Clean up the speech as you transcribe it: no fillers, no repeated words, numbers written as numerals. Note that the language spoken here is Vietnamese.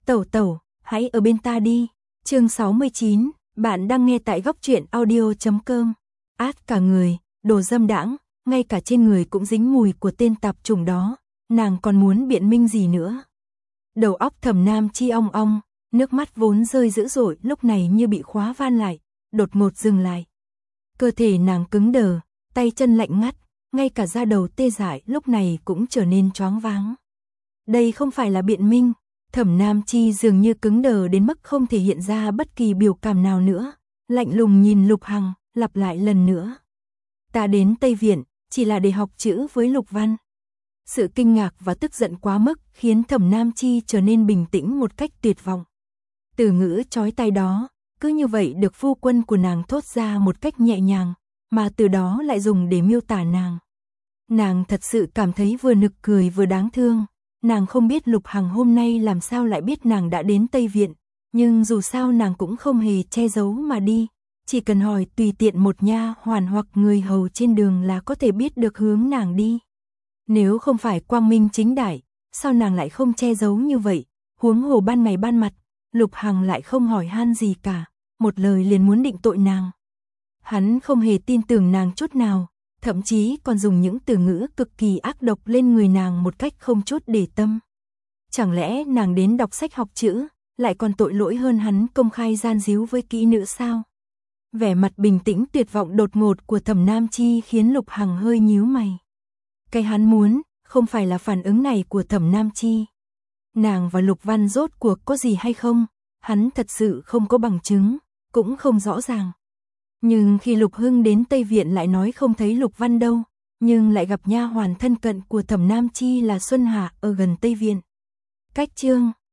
Tẩu tẩu, hãy ở bên ta đi. Chương 69, bạn đang nghe tại góc truyện audio.com. Át cả người, đồ dâm đãng, ngay cả trên người cũng dính mùi của tên tạp chủng đó, nàng còn muốn biện minh gì nữa. Đầu óc Thẩm Nam Chi ong ong, nước mắt vốn rơi dữ dội lúc này như bị khóa van lại, đột ngột dừng lại. Cơ thể nàng cứng đờ, tay chân lạnh ngắt, ngay cả da đầu tê dại lúc này cũng trở nên choáng váng. Đây không phải là biện minh, Thẩm Nam Chi dường như cứng đờ đến mức không thể hiện ra bất kỳ biểu cảm nào nữa, lạnh lùng nhìn Lục Hằng, lặp lại lần nữa. Ta đến Tây Viện, chỉ là để học chữ với Lục Văn. Sự kinh ngạc và tức giận quá mức khiến Thẩm Nam Chi trở nên bình tĩnh một cách tuyệt vọng. Từ ngữ chói tai đó, cứ như vậy được phu quân của nàng thốt ra một cách nhẹ nhàng, mà từ đó lại dùng để miêu tả nàng. Nàng thật sự cảm thấy vừa nực cười vừa đáng thương. Nàng không biết Lục Hằng hôm nay làm sao lại biết nàng đã đến Tây Viện, nhưng dù sao nàng cũng không hề che giấu mà đi, chỉ cần hỏi tùy tiện một nha hoàn hoặc người hầu trên đường là có thể biết được hướng nàng đi. Nếu không phải quang minh chính đại, sao nàng lại không che giấu như vậy, huống hồ ban ngày ban mặt, Lục Hằng lại không hỏi han gì cả, một lời liền muốn định tội nàng. Hắn không hề tin tưởng nàng chút nào, thậm chí còn dùng những từ ngữ cực kỳ ác độc lên người nàng một cách không chút để tâm. Chẳng lẽ nàng đến đọc sách học chữ, lại còn tội lỗi hơn hắn công khai gian díu với kỹ nữ sao? Vẻ mặt bình tĩnh tuyệt vọng đột ngột của Thẩm Nam Chi khiến Lục Hằng hơi nhíu mày. Cái hắn muốn, không phải là phản ứng này của Thẩm Nam Chi. Nàng và Lục Văn rốt cuộc có gì hay không, hắn thật sự không có bằng chứng, cũng không rõ ràng. Nhưng khi Lục Hưng đến Tây Viện lại nói không thấy Lục Văn đâu, nhưng lại gặp nha hoàn thân cận của Thẩm Nam Chi là Xuân Hạ ở gần Tây Viện. Cách chương,